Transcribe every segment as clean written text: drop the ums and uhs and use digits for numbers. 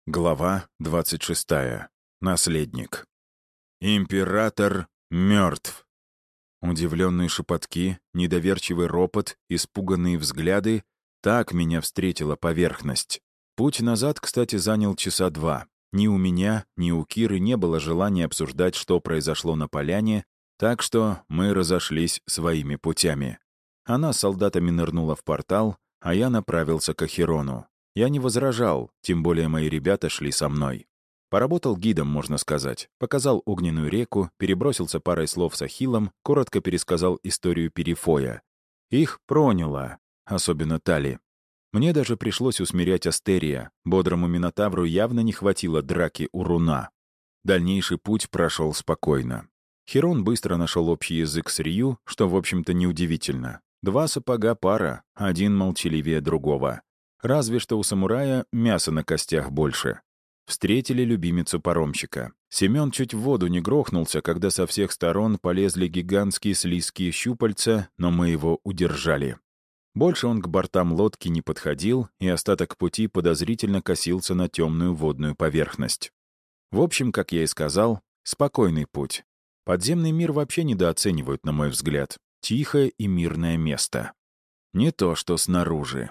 Глава 26. Наследник. Император мертв. Удивленные шепотки, недоверчивый ропот, испуганные взгляды — так меня встретила поверхность. Путь назад, кстати, занял часа 2. Ни у меня, ни у Киры не было желания обсуждать, что произошло на поляне, так что мы разошлись своими путями. Она с солдатами нырнула в портал, а я направился к Ахерону. Я не возражал, тем более мои ребята шли со мной. Поработал гидом, можно сказать. Показал огненную реку, перебросился парой слов с Ахиллом, коротко пересказал историю Перифоя. Их проняло, особенно Тали. Мне даже пришлось усмирять Астерия. Бодрому Минотавру явно не хватило драки у руна. Дальнейший путь прошел спокойно. Херон быстро нашел общий язык с Рию, что, в общем-то, неудивительно. 2 сапога пара, один молчаливее другого. Разве что у самурая мяса на костях больше. Встретили любимицу паромщика. Семен чуть в воду не грохнулся, когда со всех сторон полезли гигантские слизкие щупальца, но мы его удержали. Больше он к бортам лодки не подходил, и остаток пути подозрительно косился на темную водную поверхность. В общем, как я и сказал, спокойный путь. Подземный мир вообще недооценивают, на мой взгляд. Тихое и мирное место. Не то, что снаружи.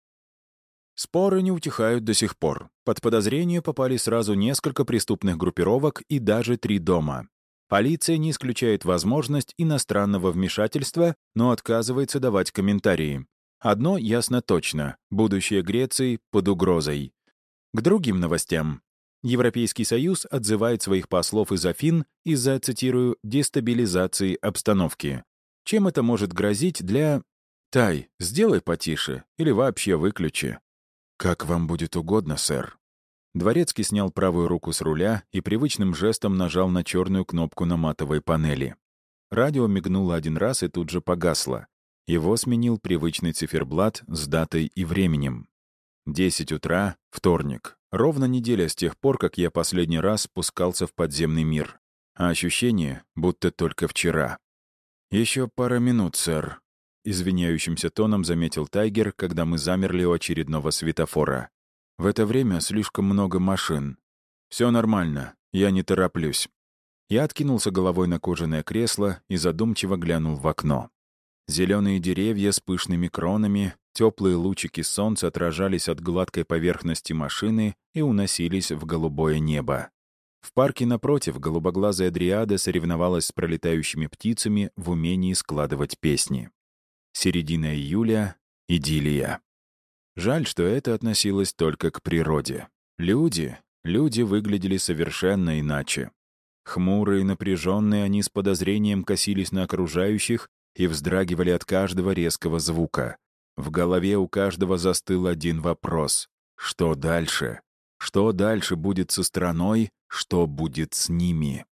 Споры не утихают до сих пор. Под подозрение попали сразу несколько преступных группировок и даже 3 дома. Полиция не исключает возможность иностранного вмешательства, но отказывается давать комментарии. Одно ясно точно — будущее Греции под угрозой. К другим новостям. Европейский Союз отзывает своих послов из Афин из-за, цитирую, «дестабилизации обстановки». Чем это может грозить для... Тай, сделай потише или вообще выключи. «Как вам будет угодно, сэр». Дворецкий снял правую руку с руля и привычным жестом нажал на черную кнопку на матовой панели. Радио мигнуло 1 раз и тут же погасло. Его сменил привычный циферблат с датой и временем. 10 утра, вторник. Ровно неделя с тех пор, как я последний раз спускался в подземный мир. А ощущение, будто только вчера. «Еще пара минут, сэр», — извиняющимся тоном заметил Тайгер, когда мы замерли у очередного светофора. «В это время слишком много машин. Все нормально, я не тороплюсь». Я откинулся головой на кожаное кресло и задумчиво глянул в окно. Зеленые деревья с пышными кронами, теплые лучики солнца отражались от гладкой поверхности машины и уносились в голубое небо. В парке напротив голубоглазая дриада соревновалась с пролетающими птицами в умении складывать песни. Середина июля — идиллия. Жаль, что это относилось только к природе. Люди выглядели совершенно иначе. Хмурые, напряженные, они с подозрением косились на окружающих и вздрагивали от каждого резкого звука. В голове у каждого застыл один вопрос. Что дальше? Что дальше будет со страной? Что будет с ними?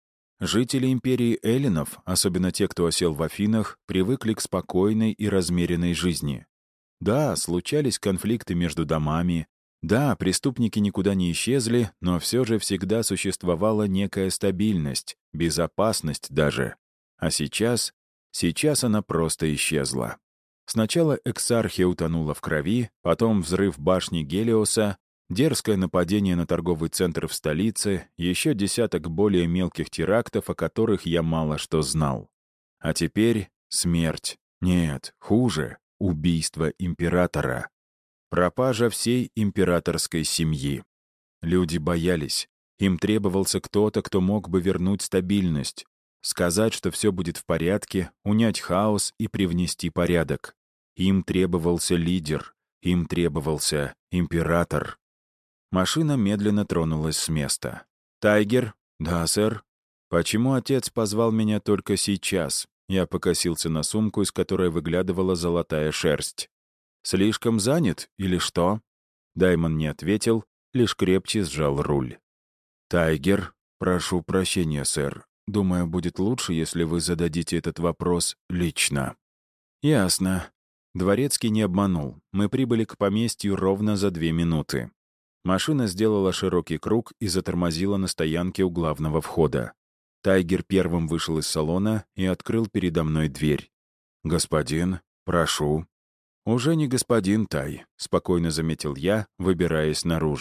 Жители империи эллинов, особенно те, кто осел в Афинах, привыкли к спокойной и размеренной жизни. Да, случались конфликты между домами. Да, преступники никуда не исчезли, но все же всегда существовала некая стабильность, безопасность даже. А сейчас она просто исчезла. Сначала Эксархия утонула в крови, потом взрыв башни Гелиоса, дерзкое нападение на торговый центр в столице, еще десяток более мелких терактов, о которых я мало что знал. А теперь смерть. Нет, хуже — убийство императора. Пропажа всей императорской семьи. Люди боялись. Им требовался кто-то, кто мог бы вернуть стабильность, сказать, что все будет в порядке, унять хаос и привнести порядок. Им требовался лидер, им требовался император. Машина медленно тронулась с места. «Тайгер?» «Да, сэр». «Почему отец позвал меня только сейчас?» Я покосился на сумку, из которой выглядывала золотая шерсть. «Слишком занят или что?» Даймон не ответил, лишь крепче сжал руль. «Тайгер, прошу прощения, сэр. Думаю, будет лучше, если вы зададите этот вопрос лично». «Ясно». Дворецкий не обманул. Мы прибыли к поместью ровно за 2 минуты. Машина сделала широкий круг и затормозила на стоянке у главного входа. Тайгер первым вышел из салона и открыл передо мной дверь. «Господин, прошу». «Уже не господин Тай», — спокойно заметил я, выбираясь наружу.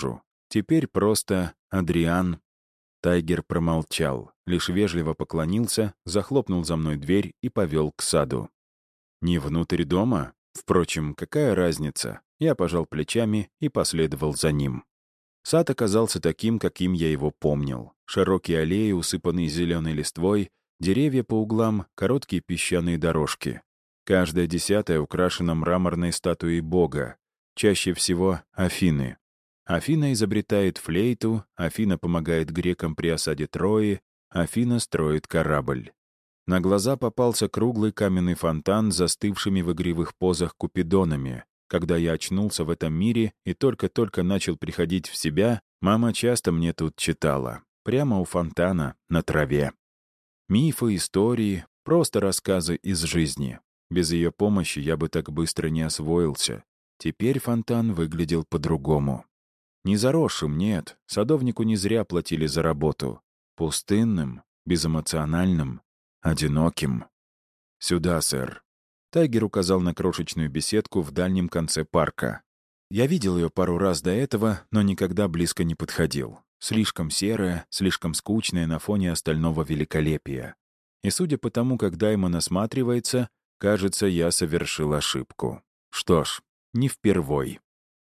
Теперь просто Адриан. Тайгер промолчал, лишь вежливо поклонился, захлопнул за мной дверь и повел к саду. Не внутрь дома? Впрочем, какая разница? Я пожал плечами и последовал за ним. Сад оказался таким, каким я его помнил. Широкие аллеи, усыпанные зеленой листвой, деревья по углам, короткие песчаные дорожки. Каждая десятая украшена мраморной статуей бога, чаще всего Афины. Афина изобретает флейту, Афина помогает грекам при осаде Трои, Афина строит корабль. На глаза попался круглый каменный фонтан с застывшими в игривых позах купидонами. Когда я очнулся в этом мире и только-только начал приходить в себя, мама часто мне тут читала. Прямо у фонтана, на траве. Мифы, истории, просто рассказы из жизни. Без ее помощи я бы так быстро не освоился. Теперь фонтан выглядел по-другому. Не заросшим, нет, садовнику не зря платили за работу. Пустынным, безэмоциональным, одиноким. «Сюда, сэр». Тайгер указал на крошечную беседку в дальнем конце парка. Я видел ее пару раз до этого, но никогда близко не подходил. Слишком серая, слишком скучная на фоне остального великолепия. И судя по тому, как Даймон осматривается, кажется, я совершил ошибку. Что ж, не впервой.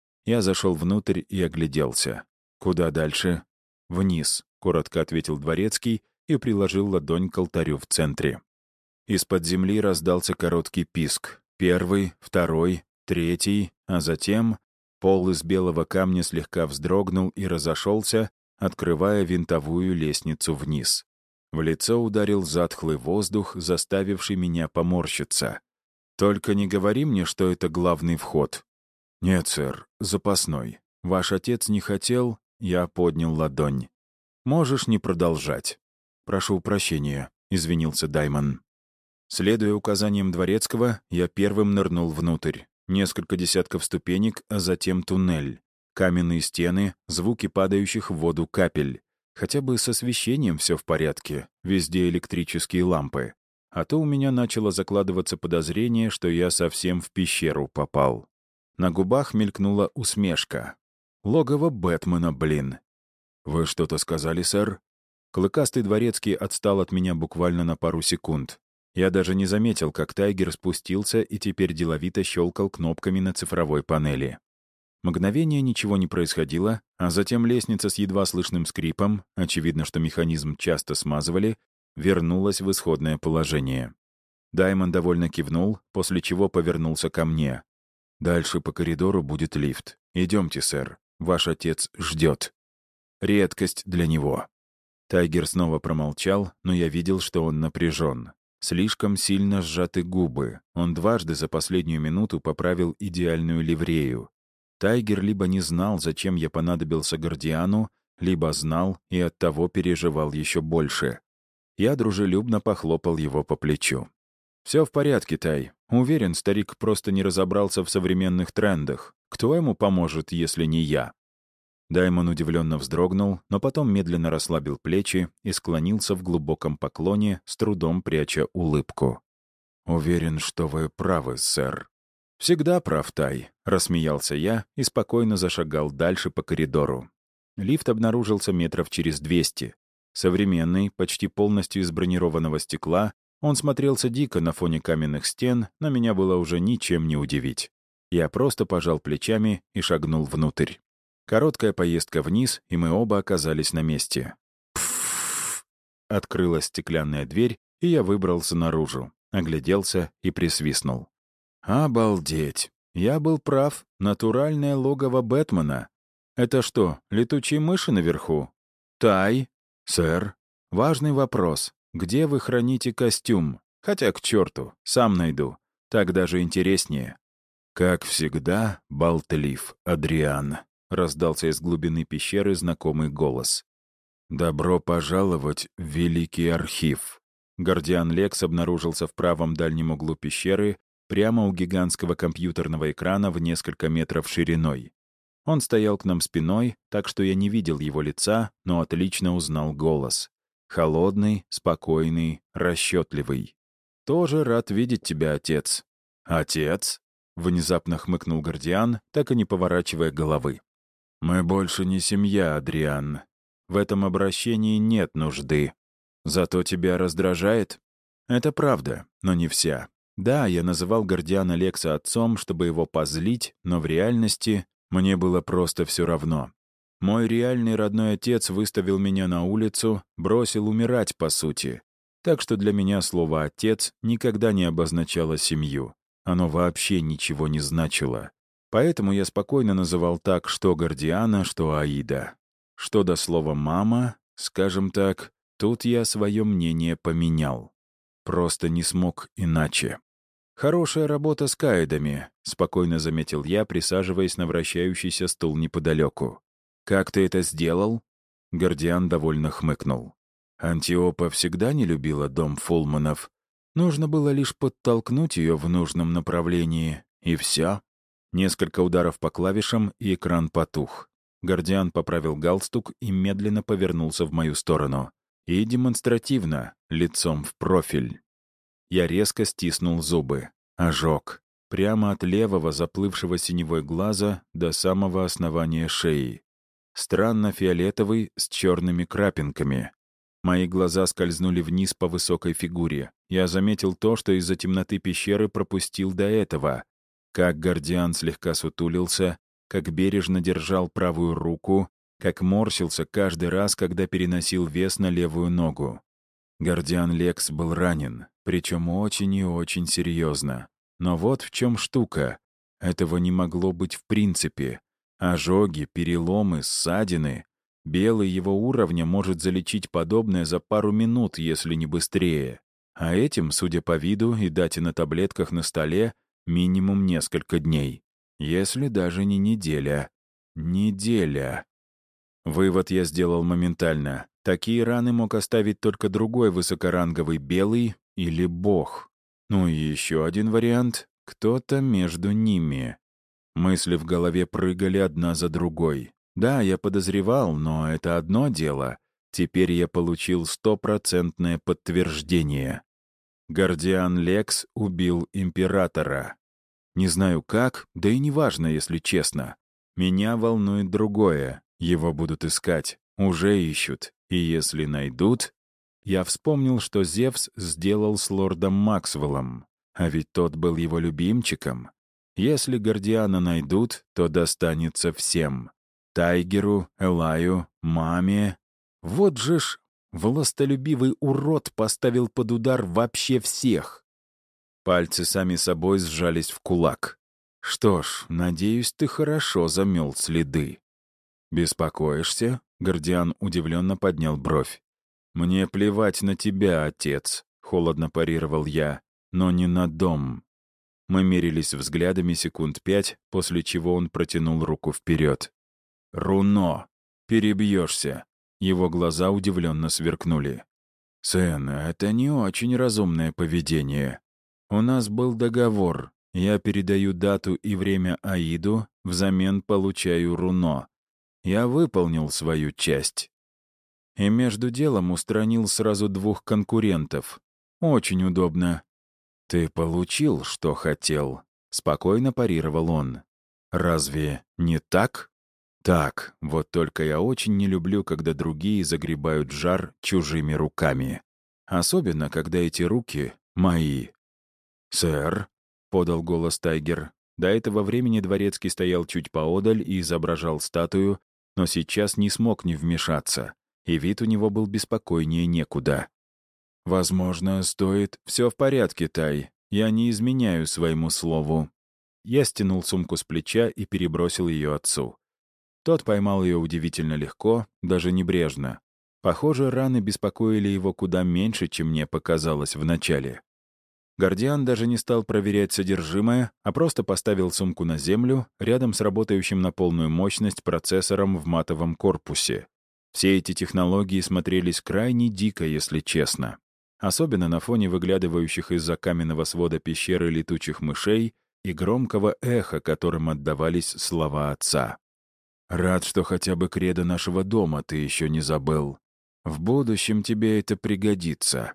Я зашел внутрь и огляделся. «Куда дальше?» «Вниз», — коротко ответил дворецкий и приложил ладонь к алтарю в центре. Из-под земли раздался короткий писк. Первый, второй, третий, а затем пол из белого камня слегка вздрогнул и разошелся, открывая винтовую лестницу вниз. В лицо ударил затхлый воздух, заставивший меня поморщиться. «Только не говори мне, что это главный вход». «Нет, сэр, запасной. Ваш отец не хотел...» Я поднял ладонь. «Можешь не продолжать». «Прошу прощения», — извинился Даймон. Следуя указаниям дворецкого, я первым нырнул внутрь. Несколько десятков ступенек, а затем туннель. Каменные стены, звуки падающих в воду капель. Хотя бы с освещением все в порядке, везде электрические лампы. А то у меня начало закладываться подозрение, что я совсем в пещеру попал. На губах мелькнула усмешка. «Логово Бэтмена, блин!» «Вы что-то сказали, сэр?» Клыкастый дворецкий отстал от меня буквально на пару секунд. Я даже не заметил, как Тайгер спустился и теперь деловито щелкал кнопками на цифровой панели. Мгновение ничего не происходило, а затем лестница с едва слышным скрипом, очевидно, что механизм часто смазывали, вернулась в исходное положение. Даймон довольно кивнул, после чего повернулся ко мне. «Дальше по коридору будет лифт. Идемте, сэр. Ваш отец ждет». Редкость для него. Тайгер снова промолчал, но я видел, что он напряжен. Слишком сильно сжаты губы. Он дважды за последнюю минуту поправил идеальную ливрею. Тайгер либо не знал, зачем я понадобился Гордиану, либо знал и оттого переживал еще больше. Я дружелюбно похлопал его по плечу. «Все в порядке, Тай. Уверен, старик просто не разобрался в современных трендах. Кто ему поможет, если не я?» Даймон удивленно вздрогнул, но потом медленно расслабил плечи и склонился в глубоком поклоне, с трудом пряча улыбку. «Уверен, что вы правы, сэр». «Всегда прав, Тай», — рассмеялся я и спокойно зашагал дальше по коридору. Лифт обнаружился метров через 200. Современный, почти полностью из бронированного стекла, он смотрелся дико на фоне каменных стен, но меня было уже ничем не удивить. Я просто пожал плечами и шагнул внутрь. Короткая поездка вниз, и мы оба оказались на месте. Пфф! Открылась стеклянная дверь, и я выбрался наружу, огляделся и присвистнул. «Обалдеть! Я был прав. Натуральное логово Бэтмена. Это что, летучие мыши наверху?» «Тай?» «Сэр?» «Важный вопрос. Где вы храните костюм? Хотя к черту, сам найду. Так даже интереснее». «Как всегда, болтлив, Адриан», — раздался из глубины пещеры знакомый голос. «Добро пожаловать в Великий Архив». Гордиан Лекс обнаружился в правом дальнем углу пещеры, прямо у гигантского компьютерного экрана в несколько метров шириной. Он стоял к нам спиной, так что я не видел его лица, но отлично узнал голос. Холодный, спокойный, расчетливый. «Тоже рад видеть тебя, отец». «Отец?» — внезапно хмыкнул Гордиан, так и не поворачивая головы. «Мы больше не семья, Адриан. В этом обращении нет нужды. Зато тебя раздражает?» «Это правда, но не вся. Да, я называл Гордиана Лекса отцом, чтобы его позлить, но в реальности мне было просто все равно. Мой реальный родной отец выставил меня на улицу, бросил умирать, по сути. Так что для меня слово «отец» никогда не обозначало семью. Оно вообще ничего не значило. Поэтому я спокойно называл так что Гордиана, что Аида. Что до слова «мама», скажем так, тут я свое мнение поменял. Просто не смог иначе. «Хорошая работа с каэдами», — спокойно заметил я, присаживаясь на вращающийся стул неподалеку. «Как ты это сделал?» Гордиан довольно хмыкнул. Антиопа всегда не любила дом Фулманов. Нужно было лишь подтолкнуть ее в нужном направлении, и все. Несколько ударов по клавишам, и экран потух. Гордиан поправил галстук и медленно повернулся в мою сторону. И демонстративно, лицом в профиль. Я резко стиснул зубы. Ожог. Прямо от левого заплывшего синевой глаза до самого основания шеи. Странно фиолетовый с черными крапинками. Мои глаза скользнули вниз по высокой фигуре. Я заметил то, что из-за темноты пещеры пропустил до этого. Как Гордиан слегка сутулился, как бережно держал правую руку, как морщился каждый раз, когда переносил вес на левую ногу. Гордиан Лекс был ранен, причем очень и очень серьезно. Но вот в чем штука. Этого не могло быть в принципе. Ожоги, переломы, ссадины. Белый его уровня может залечить подобное за пару минут, если не быстрее. А этим, судя по виду и дате на таблетках на столе, минимум несколько дней. Если даже не неделя. Неделя. Вывод я сделал моментально. Такие раны мог оставить только другой высокоранговый белый или бог. Ну и еще один вариант — кто-то между ними. Мысли в голове прыгали одна за другой. Да, я подозревал, но это одно дело. Теперь я получил 100% подтверждение. Гордиан Лекс убил императора. Не знаю как, да и не важно, если честно. Меня волнует другое. Его будут искать. Уже ищут. И если найдут... Я вспомнил, что Зевс сделал с лордом Максвеллом. А ведь тот был его любимчиком. Если Гордиана найдут, то достанется всем. Тайгеру, Элаю, маме. Вот же ж властолюбивый урод поставил под удар вообще всех. Пальцы сами собой сжались в кулак. Что ж, надеюсь, ты хорошо замел следы. «Беспокоишься?» — Гордиан удивленно поднял бровь. «Мне плевать на тебя, отец», — холодно парировал я, — «но не на дом». Мы мерились взглядами секунд 5, после чего он протянул руку вперед. «Руно! Перебьешься!» Его глаза удивленно сверкнули. «Сэн, это не очень разумное поведение. У нас был договор. Я передаю дату и время Аиду, взамен получаю руно. Я выполнил свою часть. И между делом устранил сразу 2 конкурентов. Очень удобно. «Ты получил, что хотел», — спокойно парировал он. «Разве не так?» «Так, вот только я очень не люблю, когда другие загребают жар чужими руками. Особенно, когда эти руки мои». «Сэр», — подал голос Тайгер. До этого времени дворецкий стоял чуть поодаль и изображал статую, но сейчас не смог не вмешаться, и вид у него был беспокойнее некуда. «Возможно, стоит...» «Все в порядке, Тай. Я не изменяю своему слову». Я стянул сумку с плеча и перебросил ее отцу. Тот поймал ее удивительно легко, даже небрежно. Похоже, раны беспокоили его куда меньше, чем мне показалось вначале. Гордиан даже не стал проверять содержимое, а просто поставил сумку на землю рядом с работающим на полную мощность процессором в матовом корпусе. Все эти технологии смотрелись крайне дико, если честно. Особенно на фоне выглядывающих из-за каменного свода пещеры летучих мышей и громкого эха, которым отдавались слова отца. «Рад, что хотя бы кредо нашего дома ты еще не забыл. В будущем тебе это пригодится».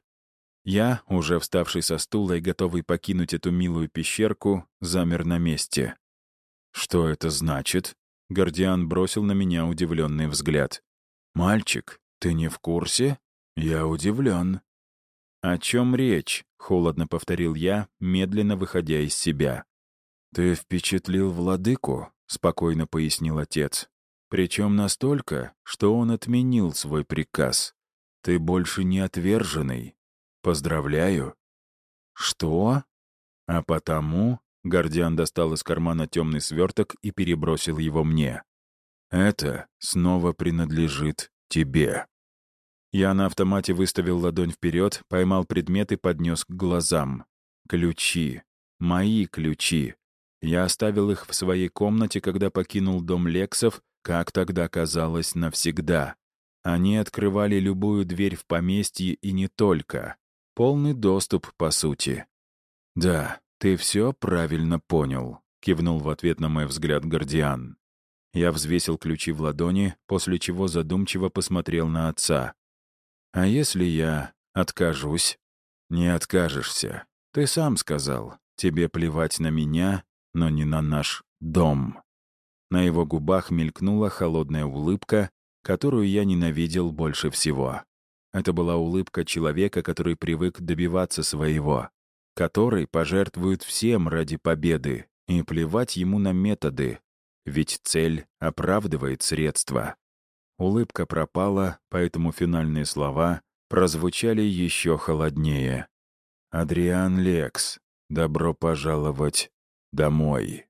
Я, уже вставший со стула и готовый покинуть эту милую пещерку, замер на месте. «Что это значит?» Гордиан бросил на меня удивленный взгляд. «Мальчик, ты не в курсе? Я удивлен». «О чем речь?» — холодно повторил я, медленно выходя из себя. «Ты впечатлил владыку», — спокойно пояснил отец. «Причем настолько, что он отменил свой приказ. Ты больше не отверженный. Поздравляю». «Что?» «А потому...» — Гордиан достал из кармана темный сверток и перебросил его мне. «Это снова принадлежит тебе». Я на автомате выставил ладонь вперед, поймал предмет и поднес к глазам. Ключи. Мои ключи. Я оставил их в своей комнате, когда покинул дом Лексов, как тогда казалось, навсегда. Они открывали любую дверь в поместье и не только. Полный доступ, по сути. «Да, ты все правильно понял», — кивнул в ответ на мой взгляд Гордиан. Я взвесил ключи в ладони, после чего задумчиво посмотрел на отца. «А если я откажусь?» «Не откажешься. Ты сам сказал. Тебе плевать на меня, но не на наш дом». На его губах мелькнула холодная улыбка, которую я ненавидел больше всего. Это была улыбка человека, который привык добиваться своего, который пожертвует всем ради победы, и плевать ему на методы, ведь цель оправдывает средства. Улыбка пропала, поэтому финальные слова прозвучали еще холоднее. «Адриан Лекс, добро пожаловать домой».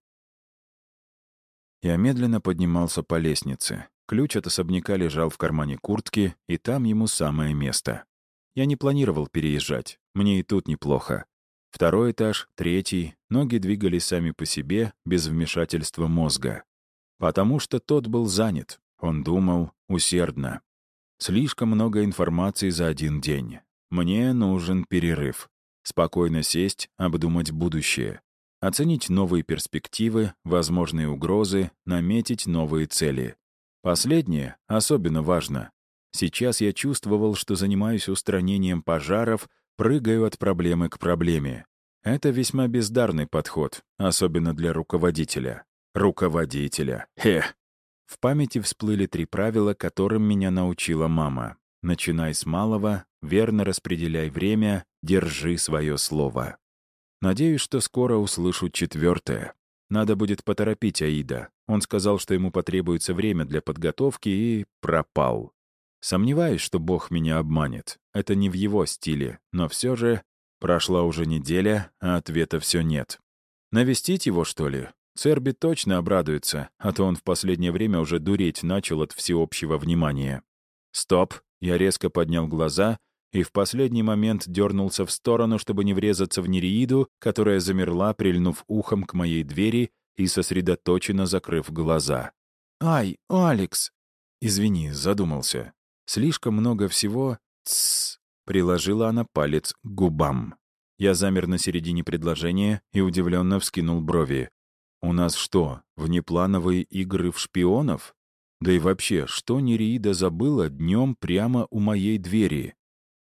Я медленно поднимался по лестнице. Ключ от особняка лежал в кармане куртки, и там ему самое место. Я не планировал переезжать, мне и тут неплохо. Второй этаж, третий, ноги двигались сами по себе, без вмешательства мозга. Потому что тот был занят. Он думал усердно. Слишком много информации за один день. Мне нужен перерыв. Спокойно сесть, обдумать будущее. Оценить новые перспективы, возможные угрозы, наметить новые цели. Последнее особенно важно. Сейчас я чувствовал, что занимаюсь устранением пожаров, прыгаю от проблемы к проблеме. Это весьма бездарный подход, особенно для руководителя. Руководителя. В памяти всплыли 3 правила, которым меня научила мама. Начинай с малого, верно распределяй время, держи свое слово. Надеюсь, что скоро услышу 4. Надо будет поторопить Аида. Он сказал, что ему потребуется время для подготовки, и пропал. Сомневаюсь, что Бог меня обманет. Это не в его стиле, но все же прошла уже неделя, а ответа все нет. Навестить его, что ли? Церби точно обрадуется, а то он в последнее время уже дуреть начал от всеобщего внимания. Стоп! Я резко поднял глаза и в последний момент дернулся в сторону, чтобы не врезаться в Нереиду, которая замерла, прильнув ухом к моей двери и сосредоточенно закрыв глаза. «Ай, Алекс!» «Извини, задумался. Слишком много всего...» «Тссс!» — приложила она палец к губам. Я замер на середине предложения и удивленно вскинул брови. «У нас что, внеплановые игры в шпионов? Да и вообще, что Нереида забыла днем прямо у моей двери?»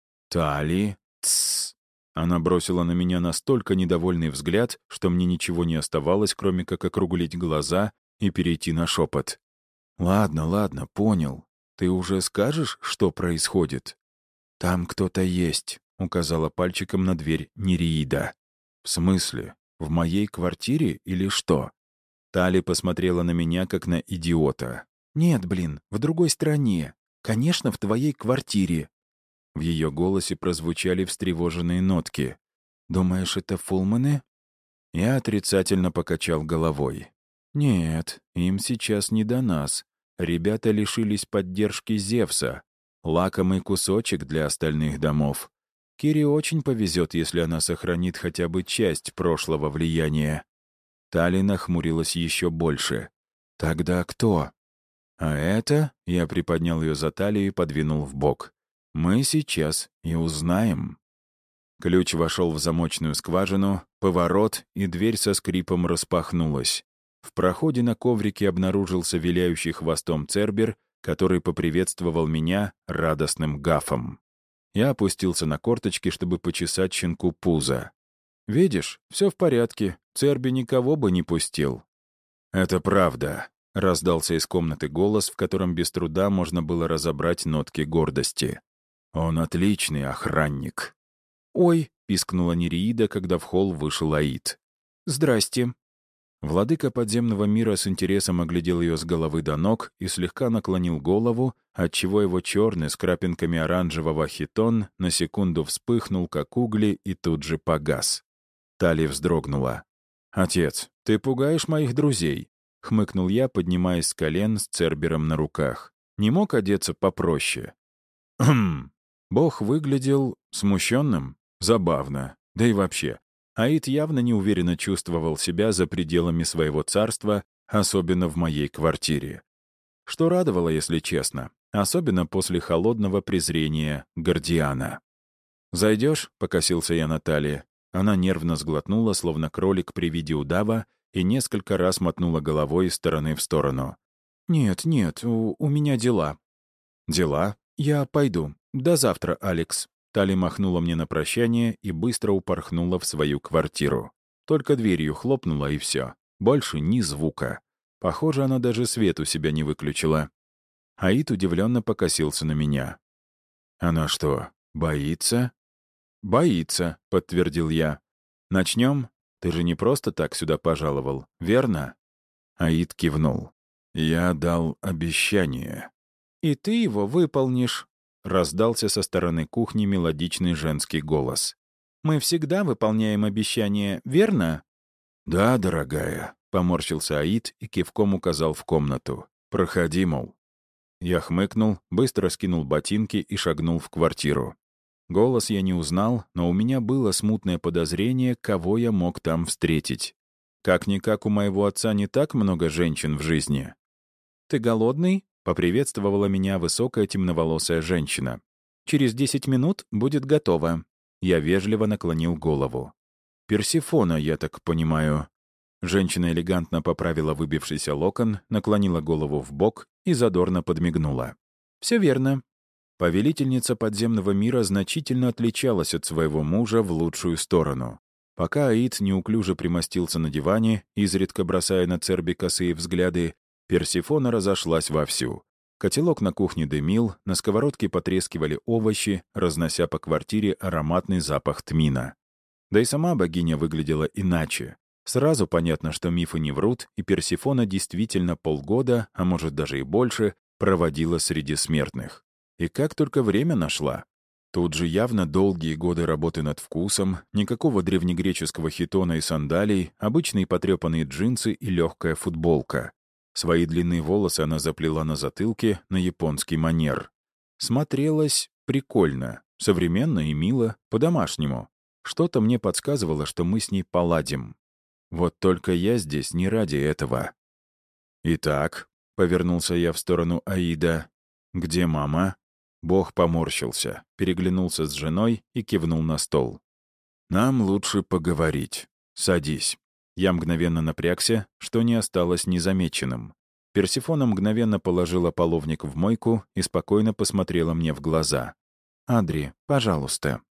«Тали, тссс!» Она бросила на меня настолько недовольный взгляд, что мне ничего не оставалось, кроме как округлить глаза и перейти на шепот. «Ладно, ладно, понял. Ты уже скажешь, что происходит?» «Там кто-то есть», — указала пальчиком на дверь Нереида. «В смысле? В моей квартире или что?» Тали посмотрела на меня, как на идиота. «Нет, блин, в другой стране. Конечно, в твоей квартире». В ее голосе прозвучали встревоженные нотки. «Думаешь, это Фулманы?» Я отрицательно покачал головой. «Нет, им сейчас не до нас. Ребята лишились поддержки Зевса. Лакомый кусочек для остальных домов. Кире очень повезет, если она сохранит хотя бы часть прошлого влияния». Тали нахмурилась еще больше. «Тогда кто?» «А это...» — я приподнял ее за талию и подвинул в бок. «Мы сейчас и узнаем». Ключ вошел в замочную скважину, поворот, и дверь со скрипом распахнулась. В проходе на коврике обнаружился виляющий хвостом Цербер, который поприветствовал меня радостным гафом. Я опустился на корточки, чтобы почесать щенку пузо. «Видишь, все в порядке. Церби никого бы не пустил». «Это правда». — раздался из комнаты голос, в котором без труда можно было разобрать нотки гордости. «Он отличный охранник». «Ой», — пискнула Нереида, когда в холл вышел Аид. «Здрасте». Владыка подземного мира с интересом оглядел ее с головы до ног и слегка наклонил голову, отчего его черный с крапинками оранжевого хитон на секунду вспыхнул, как угли, и тут же погас. Тали вздрогнула. «Отец, ты пугаешь моих друзей», — хмыкнул я, поднимаясь с колен с Цербером на руках. «Не мог одеться попроще?» «Хм». Бог выглядел смущенным, забавно, да и вообще. Аид явно неуверенно чувствовал себя за пределами своего царства, особенно в моей квартире. Что радовало, если честно, особенно после холодного презрения Гордиана. «Зайдешь?» — покосился я на Талии. Она нервно сглотнула, словно кролик при виде удава, и несколько раз мотнула головой из стороны в сторону. «Нет, нет, у меня дела». «Дела? Я пойду. До завтра, Алекс». Тали махнула мне на прощание и быстро упорхнула в свою квартиру. Только дверью хлопнула, и все. Больше ни звука. Похоже, она даже свет у себя не выключила. Аид удивленно покосился на меня. «Она что, боится?» «Боится», — подтвердил я. «Начнем? Ты же не просто так сюда пожаловал, верно?» Аид кивнул. «Я дал обещание». «И ты его выполнишь», — раздался со стороны кухни мелодичный женский голос. «Мы всегда выполняем обещания, верно?» «Да, дорогая», — поморщился Аид и кивком указал в комнату. «Проходи, мол». Я хмыкнул, быстро скинул ботинки и шагнул в квартиру. Голос я не узнал, но у меня было смутное подозрение, кого я мог там встретить. Как-никак у моего отца не так много женщин в жизни. «Ты голодный?» — поприветствовала меня высокая темноволосая женщина. «Через 10 минут будет готово». Я вежливо наклонил голову. «Персифона, я так понимаю». Женщина элегантно поправила выбившийся локон, наклонила голову в бок и задорно подмигнула. «Все верно». Повелительница подземного мира значительно отличалась от своего мужа в лучшую сторону. Пока Аид неуклюже примостился на диване, изредка бросая на Церби косые взгляды, Персифона разошлась вовсю. Котелок на кухне дымил, на сковородке потрескивали овощи, разнося по квартире ароматный запах тмина. Да и сама богиня выглядела иначе. Сразу понятно, что мифы не врут, и Персифона действительно полгода, а может даже и больше, проводила среди смертных. И как только время нашла. Тут же явно долгие годы работы над вкусом, никакого древнегреческого хитона и сандалий, обычные потрепанные джинсы и легкая футболка. Свои длинные волосы она заплела на затылке на японский манер. Смотрелась прикольно, современно и мило, по-домашнему. Что-то мне подсказывало, что мы с ней поладим. Вот только я здесь не ради этого. «Итак», — повернулся я в сторону Аида, — «где мама?» Бог поморщился, переглянулся с женой и кивнул на стол. «Нам лучше поговорить. Садись». Я мгновенно напрягся, что не осталось незамеченным. Персифона мгновенно положила половник в мойку и спокойно посмотрела мне в глаза. «Адри, пожалуйста».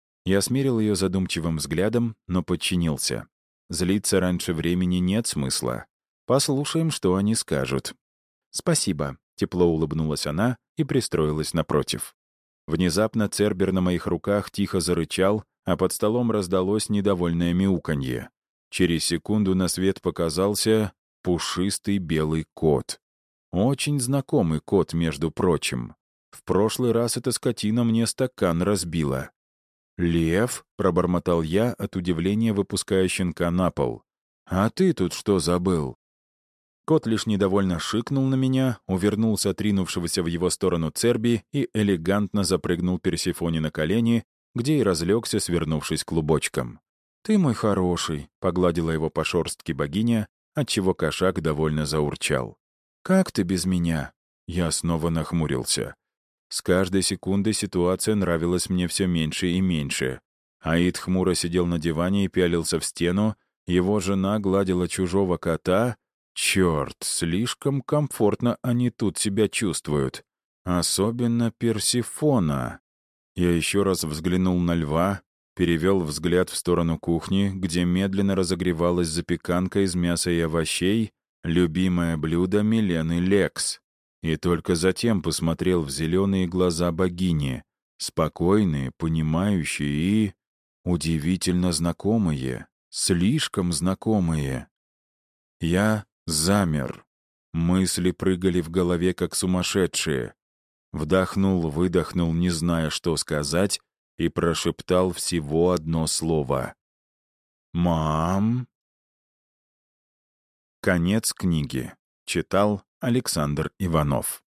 Я смерил ее задумчивым взглядом, но подчинился. Злиться раньше времени нет смысла. Послушаем, что они скажут. «Спасибо», — тепло улыбнулась она и пристроилась напротив. Внезапно Цербер на моих руках тихо зарычал, а под столом раздалось недовольное мяуканье. Через секунду на свет показался пушистый белый кот. Очень знакомый кот, между прочим. В прошлый раз эта скотина мне стакан разбила. «Лев?» — пробормотал я, от удивления выпуская щенка на пол. «А ты тут что забыл?» Кот лишь недовольно шикнул на меня, увернулся от ринувшегося в его сторону Церби и элегантно запрыгнул Персифоне на колени, где и разлегся, свернувшись клубочком. «Ты мой хороший», — погладила его по шорстке богиня, отчего кошак довольно заурчал. «Как ты без меня?» Я снова нахмурился. С каждой секундой ситуация нравилась мне все меньше и меньше. Аид хмуро сидел на диване и пялился в стену, его жена гладила чужого кота. Черт, слишком комфортно они тут себя чувствуют. Особенно Персифона. Я еще раз взглянул на льва, перевел взгляд в сторону кухни, где медленно разогревалась запеканка из мяса и овощей, Любимое блюдо Милены Лекс. И только затем посмотрел в зеленые глаза богини, спокойные, понимающие и удивительно знакомые, слишком знакомые. Я замер. Мысли прыгали в голове, как сумасшедшие. Вдохнул-выдохнул, не зная, что сказать, и прошептал всего одно слово. «Мам?» Конец книги. Читал Александр Иванов.